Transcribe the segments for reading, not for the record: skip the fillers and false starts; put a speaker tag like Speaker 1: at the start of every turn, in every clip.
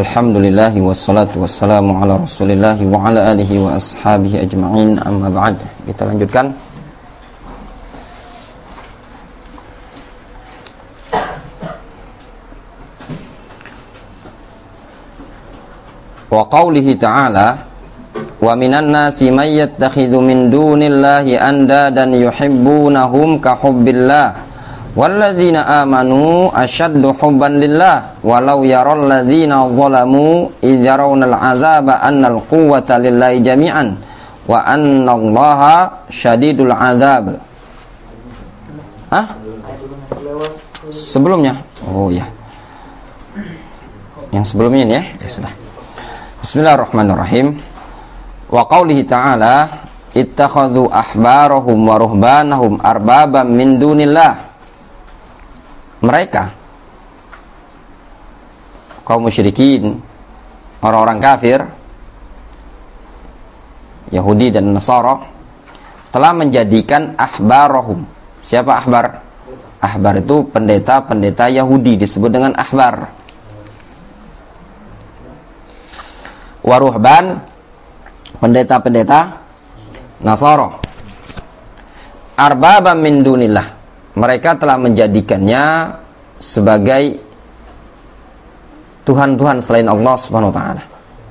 Speaker 1: Alhamdulillah wassalatu wassalamu ala Rasulillah wa ala alihi wa ashabihi ajma'in, amma ba'd. Kita lanjutkan. Wa qawlihi ta'ala wa minan nasi may yattakhidhu min dunillahi andadan yuhibbunahum ka hubbillah walladzina amanu asyaddu hubban lillah walau yaral ladzina zalamu idh yarawnal azaba annal quwwata lillahi jami'an wa annallaha syadidul azab. Sebelumnya? Oh ya. Yang sebelumnya ini ya. Ya sudah. Bismillahirrahmanirrahim. Wa qaulihi ta'ala ittakhadhu ahbarahum wa ruhbanahum arbaban min dunillah. Mereka kaum musyrikin, orang-orang kafir Yahudi dan Nasara telah menjadikan ahbarahum. Siapa ahbar? Ahbar itu pendeta-pendeta Yahudi, disebut dengan ahbar. Waruhban, pendeta-pendeta Nasara. Arbaban min dunillah, mereka telah menjadikannya sebagai Tuhan-Tuhan selain Allah Subhanahu wa taala.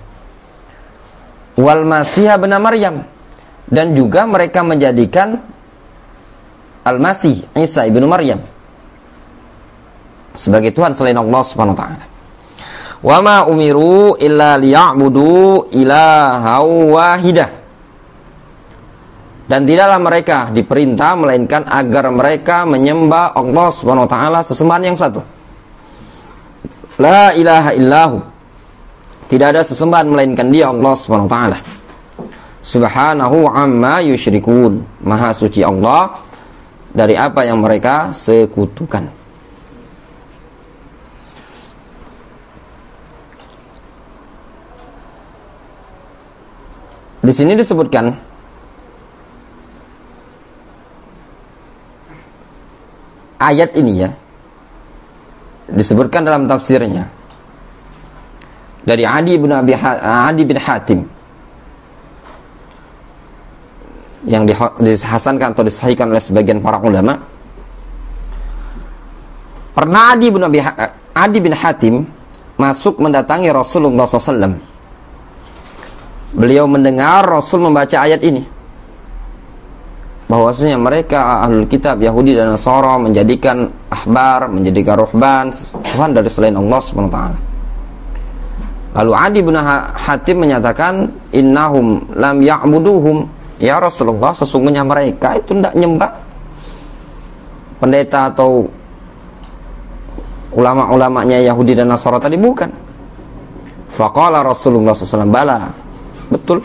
Speaker 1: Wal Masih ibn Maryam, dan juga mereka menjadikan Al-Masih Isa ibn Maryam sebagai Tuhan selain Allah Subhanahu wa taala. Wa ma umiru illa liya'budu ilaha wahidah. Dan tidaklah mereka diperintah melainkan agar mereka menyembah Allah Subhanahu wa taala sesembahan yang satu. La ilaha illahu. Tidak ada sesembahan melainkan Dia, Allah Subhanahu wa taala. Subhanahu amma yusyrikun. Maha suci Allah dari apa yang mereka sekutukan. Di sini disebutkan ayat ini ya, disebutkan dalam tafsirnya dari Adi bin Hatim yang dihasankan atau disahihkan oleh sebagian para ulama. Pernah Adi bin Hatim masuk mendatangi Rasulullah SAW. Beliau mendengar Rasul membaca ayat ini, bahwasanya mereka ahlul kitab Yahudi dan Nasara menjadikan ahbar, menjadikan ruhban Tuhan dari selain Allah Subhanahu wa taala. Lalu Adi bin Hatim menyatakan, innahum lam ya'buduhum, ya Rasulullah, sesungguhnya mereka itu tidak nyembah pendeta atau ulama-ulamanya Yahudi dan Nasara tadi, bukan. Faqala Rasulullah SAW, bala, betul,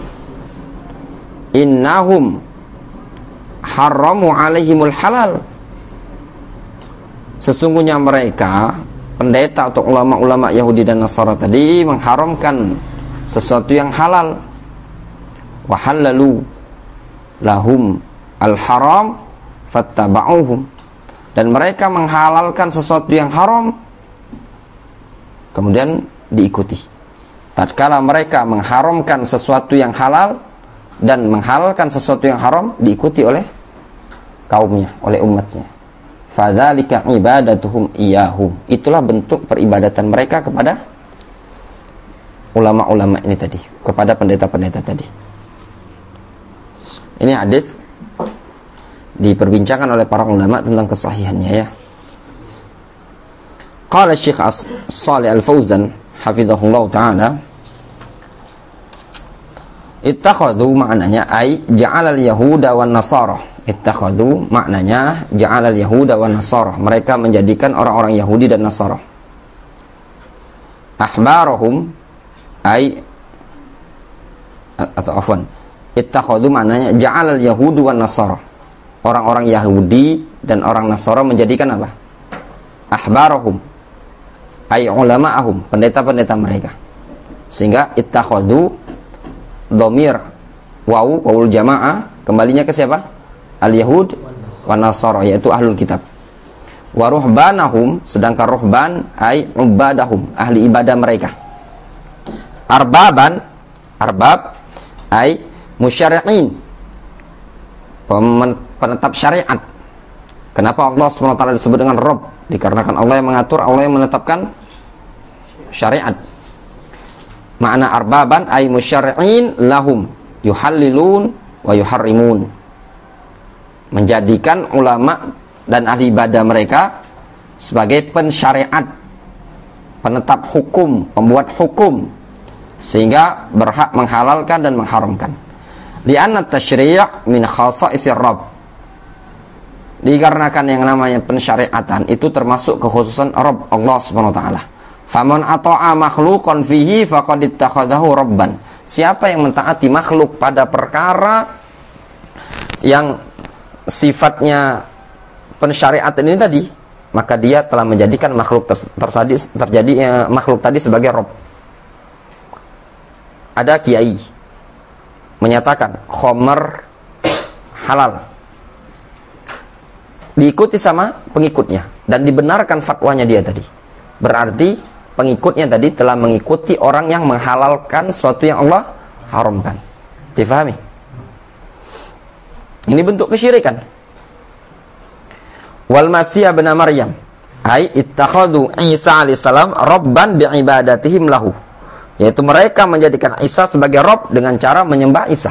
Speaker 1: innahum haramu alaihimul halal, sesungguhnya mereka pendeta atau ulama-ulama Yahudi dan Nasara tadi mengharamkan sesuatu yang halal. Wa halalu lahum al-haram fattaba'uhum, dan mereka menghalalkan sesuatu yang haram kemudian diikuti. Tatkala mereka mengharamkan sesuatu yang halal dan menghalalkan sesuatu yang haram, diikuti oleh kaumnya, oleh umatnya. Fadzalika ibadatuhum iyahum, itulah bentuk peribadatan mereka kepada ulama-ulama ini tadi, kepada pendeta-pendeta tadi. Ini hadis diperbincangkan oleh para ulama tentang kesahihannya ya. Qala Syekh Shalih Al-Fauzan hafizahullah taala, ittakhadhu maknanya ay ja'alal yahuda wan nasara. Ittakhadhu maknanya ja'alal yahuda wan nasara, mereka menjadikan orang-orang Yahudi dan Nasara. Ahbarahum ay, atau afwan, ittakhadhu maknanya ja'alal yahudu wan nasara, orang-orang Yahudi dan orang Nasara menjadikan apa? Ahbarahum ay ulama'ahum, pendeta-pendeta mereka. Sehingga ittakhadhu dhamir wawul jamaah kembalinya ke siapa? Al-Yahud wa Nasara, yaitu ahlul kitab. Wa ruhbanahum, sedangkan ruhban ay ubadahum, ahli ibadah mereka. arbab ay musyari'in, penetap syariat. Kenapa Allah SWT disebut dengan Rabb? Dikarenakan Allah yang mengatur, Allah yang menetapkan syariat. Makna arbaban ay musyari'in lahum yuhallilun wa yuharrimun, menjadikan ulama dan ahli ibadah mereka sebagai pensyariat, penetap hukum, pembuat hukum, sehingga berhak menghalalkan dan mengharamkan. Li'anna tasyri' min khasa'isir Rabb, dikarenakan yang namanya pensyariatan itu termasuk kekhususan Rabb, Allah Subhanahu wa taala. Faman ata'a makhluqan fihi faqad ittakhadhahu rabban. Siapa yang mentaati makhluk pada perkara yang sifatnya pensyariatan ini tadi, maka dia telah menjadikan makhluk makhluk tadi sebagai Rabb. Ada kiai menyatakan khamr halal, diikuti sama pengikutnya dan dibenarkan fatwanya dia tadi. Berarti pengikutnya tadi telah mengikuti orang yang menghalalkan sesuatu yang Allah haramkan. Difahami? Ini bentuk kesyirikan. Wal Masih bin Maryam ay ittakhadhu Isa alaihissalam rabban bi'ibadatihim lahu, yaitu mereka menjadikan Isa sebagai Rabb dengan cara menyembah Isa.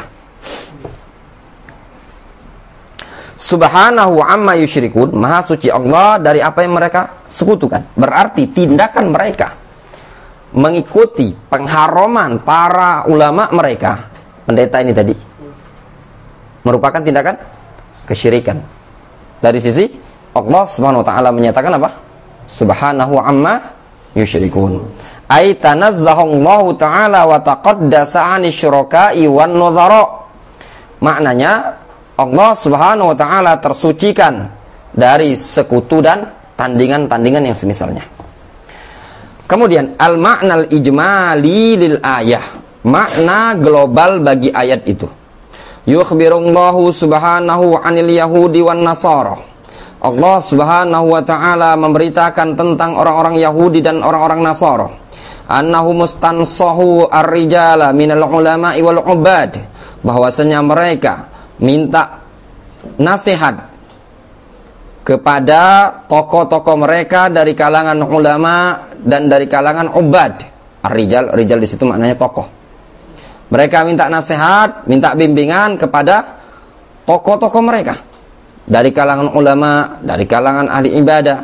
Speaker 1: Subhanahu amma yusyrikun, maha suci Allah dari apa yang mereka sekutukan. Berarti tindakan mereka mengikuti pengharaman para ulama mereka, pendeta ini tadi, merupakan tindakan kesyirikan. Dari sisi Allah Subhanahu wa taala menyatakan apa? Subhanahu amma yusyrikun. Ai tanazzahallahu taala wa taqaddasa 'ani syuraka'i wan nuzara. Maknanya Allah Subhanahu wa taala tersucikan dari sekutu dan tandingan-tandingan yang semisalnya. Kemudian al-ma'nal ijmali lil ayah, makna global bagi ayat itu. Yukhbirullahu subhanahu 'anil yahudi wan nasara. Allah Subhanahu wa taala memberitakan tentang orang-orang Yahudi dan orang-orang Nasara. Annahu mustansahu ar-rijala minal ulama'i wal 'ubad, bahwasanya mereka minta nasihat kepada tokoh-tokoh mereka dari kalangan ulama dan dari kalangan ubad. Ar-rijal, rijal di situ maknanya tokoh. Mereka minta nasihat, minta bimbingan kepada tokoh-tokoh mereka dari kalangan ulama, dari kalangan ahli ibadah.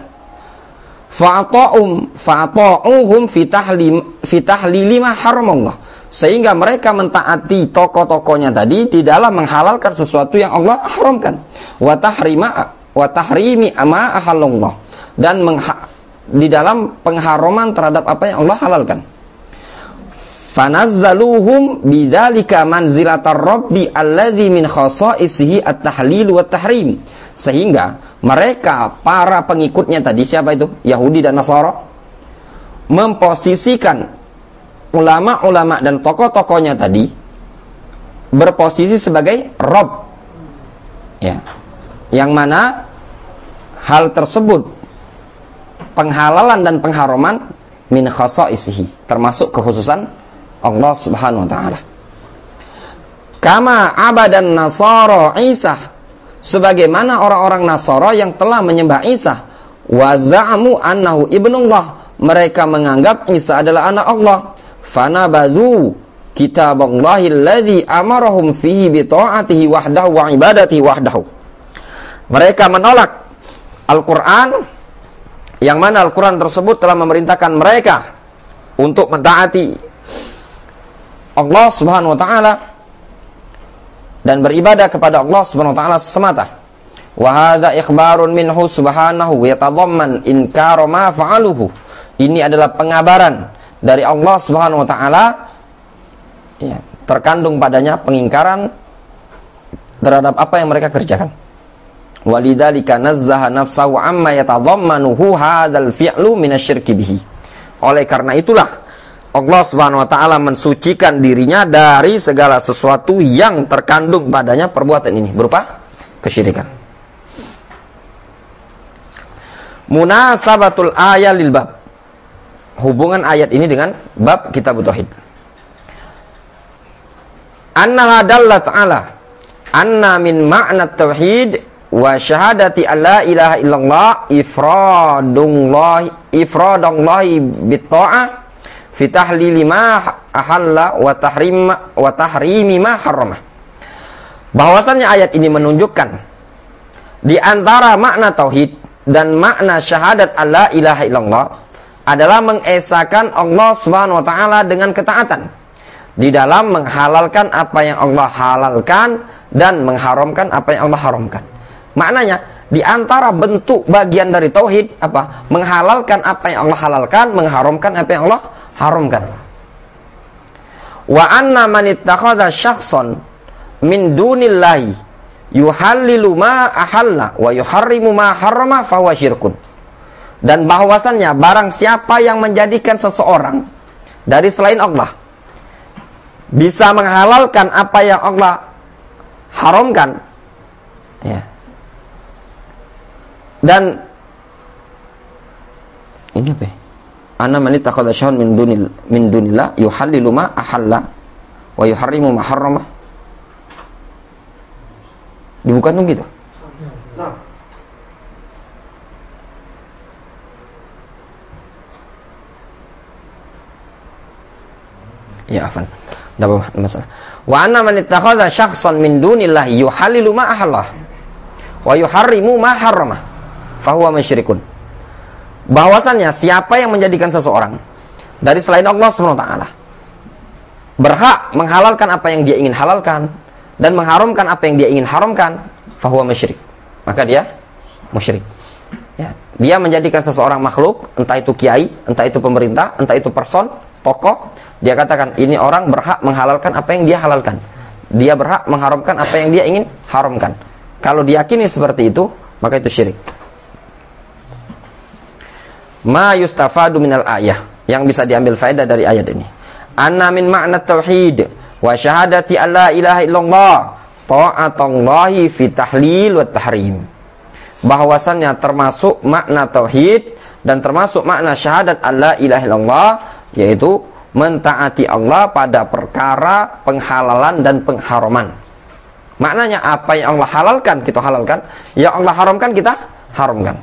Speaker 1: Fa'ata'uhum fi tahlili ma haramallah, sehingga mereka mentaati tokoh-tokohnya tadi di dalam menghalalkan sesuatu yang Allah haramkan. Wa tahrimi ma ahallallah, dan di dalam pengharaman terhadap apa yang Allah halalkan. Fanazzaluhum bidzalika manzilatar rabbi allazi min khasa'isihi at-tahlil wa tahrim, sehingga mereka para pengikutnya tadi, siapa itu? Yahudi dan Nasara, memposisikan ulama-ulama dan tokoh-tokohnya tadi berposisi sebagai Rabb, ya, yang mana hal tersebut penghalalan dan pengharaman min khasa'isihi, termasuk kekhususan Allah Subhanahu wa taala. Kama abadan Nasara Isa, sebagaimana orang-orang Nasara yang telah menyembah Isa, wa za'amu annahu ibnullah, mereka menganggap Isa adalah anak Allah. Fanabazu kitaballahi alladzi amarahum fihi bi ta'atihi wahdahu wa ibadatihi wahdahu. Mereka menolak Al-Qur'an, yang mana Al-Qur'an tersebut telah memerintahkan mereka untuk mentaati Allah Subhanahu wa taala dan beribadah kepada Allah Subhanahu wa taala semata. Wa hadza ikhbarun minhu subhanahu yatadamman inkara ma fa'aluhu. Ini adalah pengabaran dari Allah Subhanahu wa taala, ya, terkandung padanya pengingkaran terhadap apa yang mereka kerjakan. Walidzalika nazzaha nafsahu amma yatadammanuhu hadzal fi'lu minasyirki bihi. Oleh karena itulah Allah Subhanahu wa taala mensucikan dirinya dari segala sesuatu yang terkandung padanya perbuatan ini berupa kesyirikan. Munasabatul ayat lil bab. Hubungan ayat ini dengan bab kitab tauhid. annaha dallat ala anna min ma'na tauhid wa syahadati alla ilaha illallah ifradullahi bitta'ah fi tahlili ma ahalla wa tahrimi ma harrama. Bahwasannya ayat ini menunjukkan di antara makna tauhid dan makna syahadat alla ilaha illallah adalah mengesahkan Allah Subhanahu wa taala dengan ketaatan di dalam menghalalkan apa yang Allah halalkan dan mengharamkan apa yang Allah haramkan. Maknanya di antara bentuk bagian dari tauhid apa? Menghalalkan apa yang Allah halalkan, mengharamkan apa yang Allah haramkan. Wa anna man ittakhadha syakhsan min dunillahi yuhallilu ma ahalla wa yuharrimu ma harrama fahuwa syirkun. Dan bahwasannya barang siapa yang menjadikan seseorang dari selain Allah bisa menghalalkan apa yang Allah haramkan, ya. Dan ini apa? Anna man ittakhadha syahwan min dunillah yuhallilu ma ahalla wa yuharrimu ma harrama. Dibuka dong gitu. Nah. Ya, afan. Enggak apa-apa, masalah. Wa anna man ittakhadha syakhsan min dunillahi yuhallilu ma ahalla wa yuharrimu ma harrama fahuwa musyrikun. Bahwasannya siapa yang menjadikan seseorang dari selain Allah Subhanahu wa taala berhak menghalalkan apa yang dia ingin halalkan dan mengharamkan apa yang dia ingin haramkan, fahuwa musyrik. Maka dia musyrik. Ya, dia menjadikan seseorang makhluk, entah itu kiai, entah itu pemerintah, entah itu person, tokoh, dia katakan ini orang berhak menghalalkan apa yang dia halalkan. Dia berhak mengharamkan apa yang dia ingin haramkan. Kalau diyakini seperti itu, maka itu syirik. Ma yustafadu minal ayah, yang bisa diambil faedah dari ayat ini. Anna min ma'na tauhid wa syahadati alla ilaha illallah ta'atullahi fi tahlil wa tahrim. Bahwasannya termasuk makna tauhid dan termasuk makna syahadat alla ilaha illallah, yaitu mentaati Allah pada perkara penghalalan dan pengharaman. Maknanya apa yang Allah halalkan kita halalkan, yang Allah haramkan kita haramkan.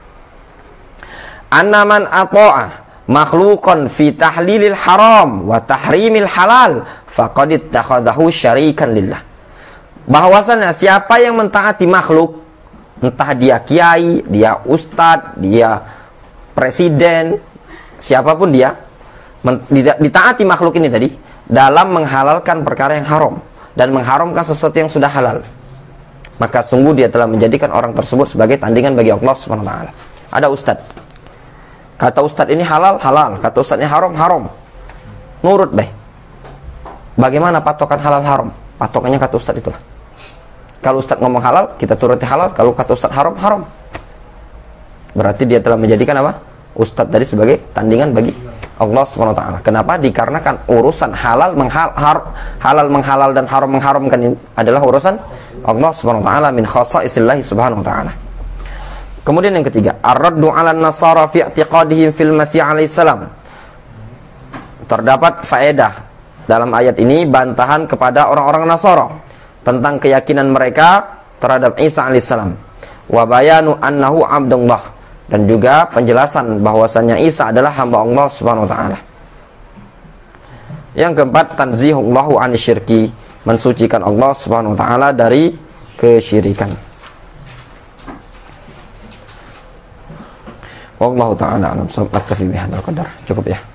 Speaker 1: Anna man ata'a makhluqan fi tahlilil haram wa tahrimil halal faqad ittakhadahu syarikan lillah. Bahwasanya siapa yang mentaati makhluk, entah dia kiai, dia ustadz, dia presiden, siapapun dia, ditaati makhluk ini tadi dalam menghalalkan perkara yang haram dan mengharamkan sesuatu yang sudah halal, maka sungguh dia telah menjadikan orang tersebut sebagai tandingan bagi Allah Subhanahu wa taala. Ada ustadz, kata ustadz ini halal, halal, kata ustadz ini haram, haram. Nurut baik. Bagaimana patokan halal haram? Patokannya kata ustadz itulah. Kalau ustadz ngomong halal, kita turuti halal. Kalau kata ustadz haram, haram. Berarti dia telah menjadikan apa? Ustadz tadi sebagai tandingan bagi Allah Subhanahu wa taala. Kenapa? Dikarenakan urusan halal menghalal dan haram mengharamkan ini adalah urusan Allah Subhanahu wa taala, min khasaisillah Subhanahu wa taala. Kemudian yang ketiga, ar-raddu 'alan nasara fi i'tiqadihim fil masih alaihi salam. Terdapat faedah dalam ayat ini bantahan kepada orang-orang Nasara tentang keyakinan mereka terhadap Isa alaihi salam. Wa bayanu annahu 'abdullah, dan juga penjelasan bahwasannya Isa adalah hamba Allah Subhanahu wa taala. Yang keempat, tanzihullahu 'anil syirki, mensucikan Allah Subhanahu wa taala dari kesyirikan. Wallahu taala a'lam. Cukup ya.